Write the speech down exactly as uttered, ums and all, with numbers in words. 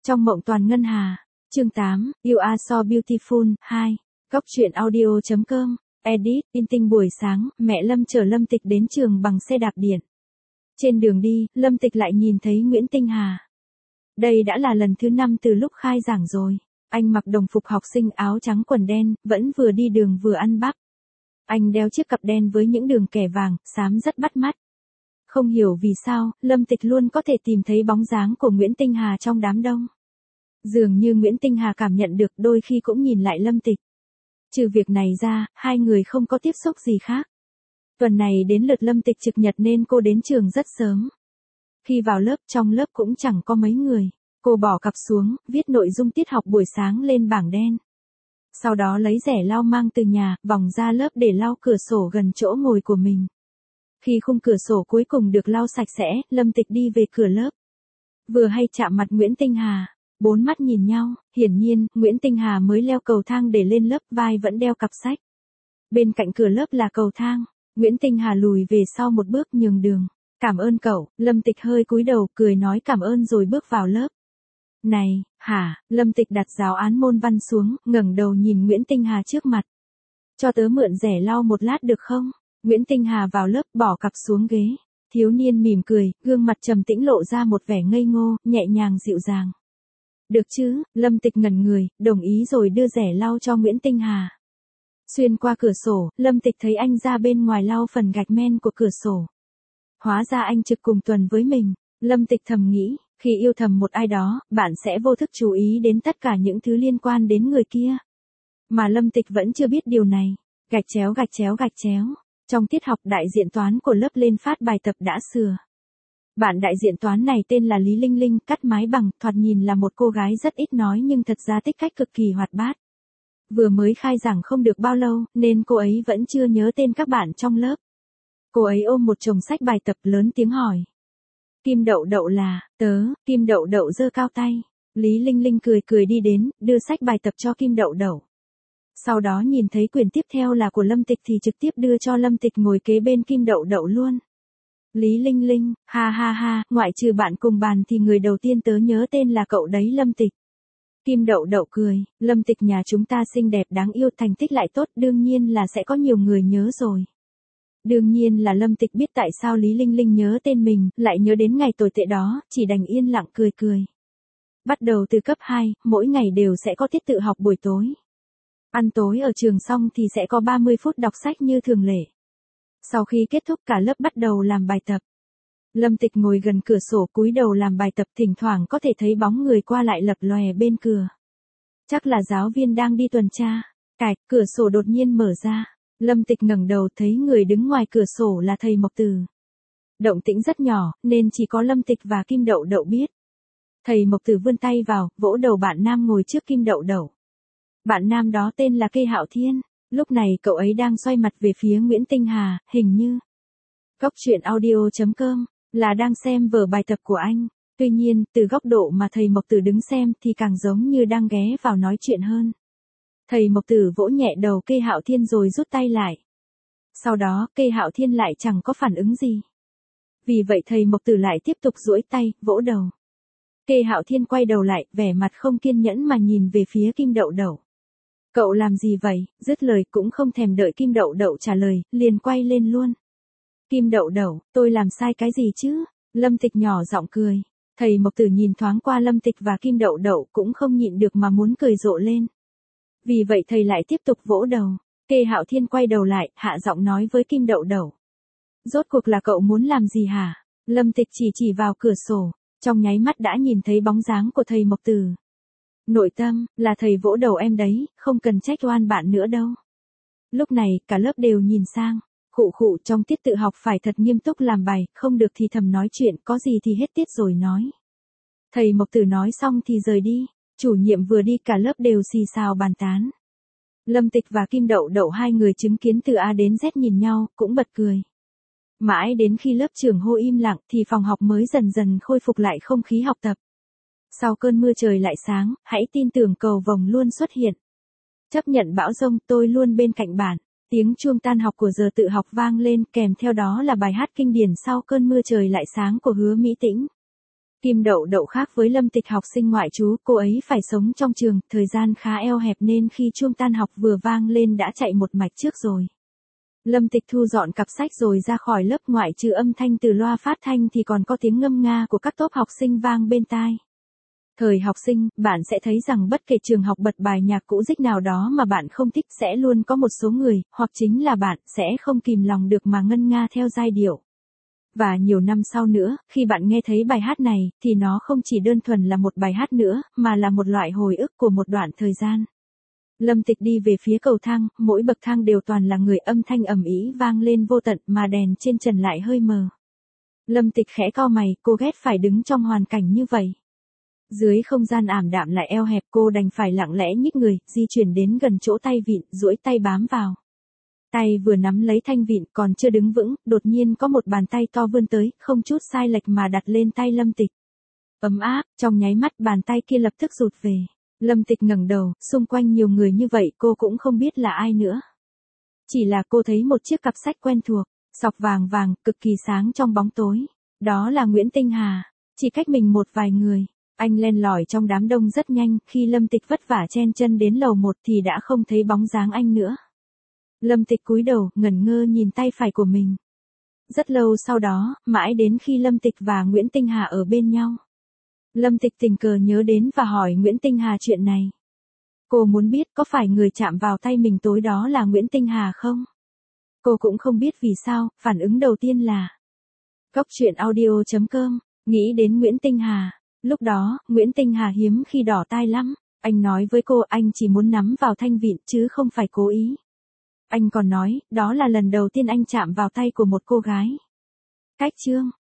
Trong mộng toàn ngân hà. Chương tám, You Are So Beautiful, hai. Góc truyện audio.com, edit, in tinh buổi sáng, mẹ Lâm chở Lâm Tịch đến trường bằng xe đạp điện. Trên đường đi, Lâm Tịch lại nhìn thấy Nguyễn Tinh Hà. Đây đã là lần thứ năm từ lúc khai giảng rồi. Anh mặc đồng phục học sinh áo trắng quần đen, vẫn vừa đi đường vừa ăn bắp. Anh đeo chiếc cặp đen với những đường kẻ vàng, xám rất bắt mắt. Không hiểu vì sao, Lâm Tịch luôn có thể tìm thấy bóng dáng của Nguyễn Tinh Hà trong đám đông. Dường như Nguyễn Tinh Hà cảm nhận được, đôi khi cũng nhìn lại Lâm Tịch. Trừ việc này ra, hai người không có tiếp xúc gì khác. Tuần này đến lượt Lâm Tịch trực nhật nên cô đến trường rất sớm. Khi vào lớp, trong lớp cũng chẳng có mấy người. Cô bỏ cặp xuống, viết nội dung tiết học buổi sáng lên bảng đen. Sau đó lấy rẻ lau mang từ nhà, vòng ra lớp để lau cửa sổ gần chỗ ngồi của mình. Khi khung cửa sổ cuối cùng được lau sạch sẽ, Lâm Tịch đi về cửa lớp. Vừa hay chạm mặt Nguyễn Tinh Hà. Bốn mắt nhìn nhau, hiển nhiên, Nguyễn Tinh Hà mới leo cầu thang để lên lớp, vai vẫn đeo cặp sách. Bên cạnh cửa lớp là cầu thang, Nguyễn Tinh Hà lùi về sau một bước nhường đường. Cảm ơn cậu, Lâm Tịch hơi cúi đầu, cười nói cảm ơn rồi bước vào lớp. Này, hả, Lâm Tịch đặt giáo án môn văn xuống, ngẩng đầu nhìn Nguyễn Tinh Hà trước mặt. Cho tớ mượn rẻ lau một lát được không? Nguyễn Tinh Hà vào lớp, bỏ cặp xuống ghế. Thiếu niên mỉm cười, gương mặt trầm tĩnh lộ ra một vẻ ngây ngô, nhẹ nhàng dịu dàng. Được chứ, Lâm Tịch ngẩn người, đồng ý rồi đưa rẻ lau cho Nguyễn Tinh Hà. Xuyên qua cửa sổ, Lâm Tịch thấy anh ra bên ngoài lau phần gạch men của cửa sổ. Hóa ra anh trực cùng tuần với mình. Lâm Tịch thầm nghĩ, khi yêu thầm một ai đó, bạn sẽ vô thức chú ý đến tất cả những thứ liên quan đến người kia. Mà Lâm Tịch vẫn chưa biết điều này. Gạch chéo gạch chéo gạch chéo. Trong tiết học, đại diện toán của lớp lên phát bài tập đã sửa. Bạn đại diện toán này tên là Lý Linh Linh, cắt mái bằng, thoạt nhìn là một cô gái rất ít nói nhưng thật ra tính cách cực kỳ hoạt bát. Vừa mới khai giảng không được bao lâu, nên cô ấy vẫn chưa nhớ tên các bạn trong lớp. Cô ấy ôm một chồng sách bài tập lớn tiếng hỏi. Kim Đậu Đậu là, tớ, Kim Đậu Đậu giơ cao tay. Lý Linh Linh cười cười đi đến, đưa sách bài tập cho Kim Đậu Đậu. Sau đó nhìn thấy quyển tiếp theo là của Lâm Tịch thì trực tiếp đưa cho Lâm Tịch ngồi kế bên Kim Đậu Đậu luôn. Lý Linh Linh, ha ha ha, ngoại trừ bạn cùng bàn thì người đầu tiên tớ nhớ tên là cậu đấy Lâm Tịch. Kim Đậu Đậu cười, Lâm Tịch nhà chúng ta xinh đẹp đáng yêu, thành tích lại tốt, đương nhiên là sẽ có nhiều người nhớ rồi. Đương nhiên là Lâm Tịch biết tại sao Lý Linh Linh nhớ tên mình, lại nhớ đến ngày tồi tệ đó, chỉ đành yên lặng cười cười. Bắt đầu từ cấp hai, mỗi ngày đều sẽ có tiết tự học buổi tối. Ăn tối ở trường xong thì sẽ có ba mươi phút đọc sách như thường lệ. Sau khi kết thúc cả lớp bắt đầu làm bài tập. Lâm Tịch ngồi gần cửa sổ cúi đầu làm bài tập, thỉnh thoảng có thể thấy bóng người qua lại lập lòe bên cửa. Chắc là giáo viên đang đi tuần tra. Cạch, cửa sổ đột nhiên mở ra. Lâm Tịch ngẩng đầu thấy người đứng ngoài cửa sổ là thầy Mộc Từ. Động tĩnh rất nhỏ, nên chỉ có Lâm Tịch và Kim Đậu Đậu biết. Thầy Mộc Từ vươn tay vào, vỗ đầu bạn nam ngồi trước Kim Đậu Đậu. Bạn nam đó tên là Kê Hạo Thiên. Lúc này cậu ấy đang xoay mặt về phía Nguyễn Tinh Hà, hình như. Góc truyện audio.com, là đang xem vở bài tập của anh. Tuy nhiên, từ góc độ mà thầy Mộc Tử đứng xem thì càng giống như đang ghé vào nói chuyện hơn. Thầy Mộc Tử vỗ nhẹ đầu Kê Hạo Thiên rồi rút tay lại. Sau đó, Kê Hạo Thiên lại chẳng có phản ứng gì. Vì vậy thầy Mộc Tử lại tiếp tục duỗi tay, vỗ đầu. Kê Hạo Thiên quay đầu lại, vẻ mặt không kiên nhẫn mà nhìn về phía Kim Đậu Đậu. Cậu làm gì vậy? Dứt lời cũng không thèm đợi Kim Đậu Đậu trả lời, liền quay lên luôn. Kim Đậu Đậu, tôi làm sai cái gì chứ? Lâm Tịch nhỏ giọng cười. Thầy Mộc Tử nhìn thoáng qua Lâm Tịch và Kim Đậu Đậu cũng không nhịn được mà muốn cười rộ lên. Vì vậy thầy lại tiếp tục vỗ đầu. Kê Hạo Thiên quay đầu lại, hạ giọng nói với Kim Đậu Đậu. Rốt cuộc là cậu muốn làm gì hả? Lâm Tịch chỉ chỉ vào cửa sổ, trong nháy mắt đã nhìn thấy bóng dáng của thầy Mộc Tử. Nội tâm, là thầy vỗ đầu em đấy, không cần trách oan bạn nữa đâu. Lúc này, cả lớp đều nhìn sang. Khụ khụ, trong tiết tự học phải thật nghiêm túc làm bài, không được thì thầm nói chuyện, có gì thì hết tiết rồi nói. Thầy Mộc Tử nói xong thì rời đi. Chủ nhiệm vừa đi cả lớp đều xì xào bàn tán. Lâm Tịch và Kim Đậu Đậu hai người chứng kiến từ A đến Z nhìn nhau, cũng bật cười. Mãi đến khi lớp trưởng hô im lặng thì phòng học mới dần dần khôi phục lại không khí học tập. Sau cơn mưa trời lại sáng, hãy tin tưởng cầu vồng luôn xuất hiện. Chấp nhận bão giông, tôi luôn bên cạnh bạn. Tiếng chuông tan học của giờ tự học vang lên, kèm theo đó là bài hát kinh điển Sau cơn mưa trời lại sáng của Hứa Mỹ Tĩnh. Kim Đậu Đậu khác với Lâm Tịch học sinh ngoại trú, cô ấy phải sống trong trường, thời gian khá eo hẹp nên khi chuông tan học vừa vang lên đã chạy một mạch trước rồi. Lâm Tịch thu dọn cặp sách rồi ra khỏi lớp, ngoại trừ âm thanh từ loa phát thanh thì còn có tiếng ngâm nga của các tốp học sinh vang bên tai. Thời học sinh, bạn sẽ thấy rằng bất kể trường học bật bài nhạc cũ dích nào đó mà bạn không thích sẽ luôn có một số người, hoặc chính là bạn, sẽ không kìm lòng được mà ngân nga theo giai điệu. Và nhiều năm sau nữa, khi bạn nghe thấy bài hát này, thì nó không chỉ đơn thuần là một bài hát nữa, mà là một loại hồi ức của một đoạn thời gian. Lâm Tịch đi về phía cầu thang, mỗi bậc thang đều toàn là người, âm thanh ầm ĩ vang lên vô tận mà đèn trên trần lại hơi mờ. Lâm Tịch khẽ cau mày, cô ghét phải đứng trong hoàn cảnh như vậy. Dưới không gian ảm đạm lại eo hẹp, cô đành phải lặng lẽ nhích người, di chuyển đến gần chỗ tay vịn, duỗi tay bám vào. Tay vừa nắm lấy thanh vịn còn chưa đứng vững, đột nhiên có một bàn tay to vươn tới, không chút sai lệch mà đặt lên tay Lâm Tịch. Ấm áp, trong nháy mắt bàn tay kia lập tức rụt về. Lâm Tịch ngẩng đầu, xung quanh nhiều người như vậy cô cũng không biết là ai nữa. Chỉ là cô thấy một chiếc cặp sách quen thuộc, sọc vàng vàng, cực kỳ sáng trong bóng tối. Đó là Nguyễn Tinh Hà, chỉ cách mình một vài người. Anh len lỏi trong đám đông rất nhanh, khi Lâm Tịch vất vả chen chân đến lầu một thì đã không thấy bóng dáng anh nữa. Lâm Tịch cúi đầu, ngẩn ngơ nhìn tay phải của mình. Rất lâu sau đó, mãi đến khi Lâm Tịch và Nguyễn Tinh Hà ở bên nhau. Lâm Tịch tình cờ nhớ đến và hỏi Nguyễn Tinh Hà chuyện này. Cô muốn biết có phải người chạm vào tay mình tối đó là Nguyễn Tinh Hà không? Cô cũng không biết vì sao, phản ứng đầu tiên là Cốc truyện audio chấm com, nghĩ đến Nguyễn Tinh Hà. Lúc đó, Nguyễn Tinh Hà hiếm khi đỏ tai lắm. Anh nói với cô anh chỉ muốn nắm vào thanh vịn chứ không phải cố ý. Anh còn nói, đó là lần đầu tiên anh chạm vào tay của một cô gái. Cách chương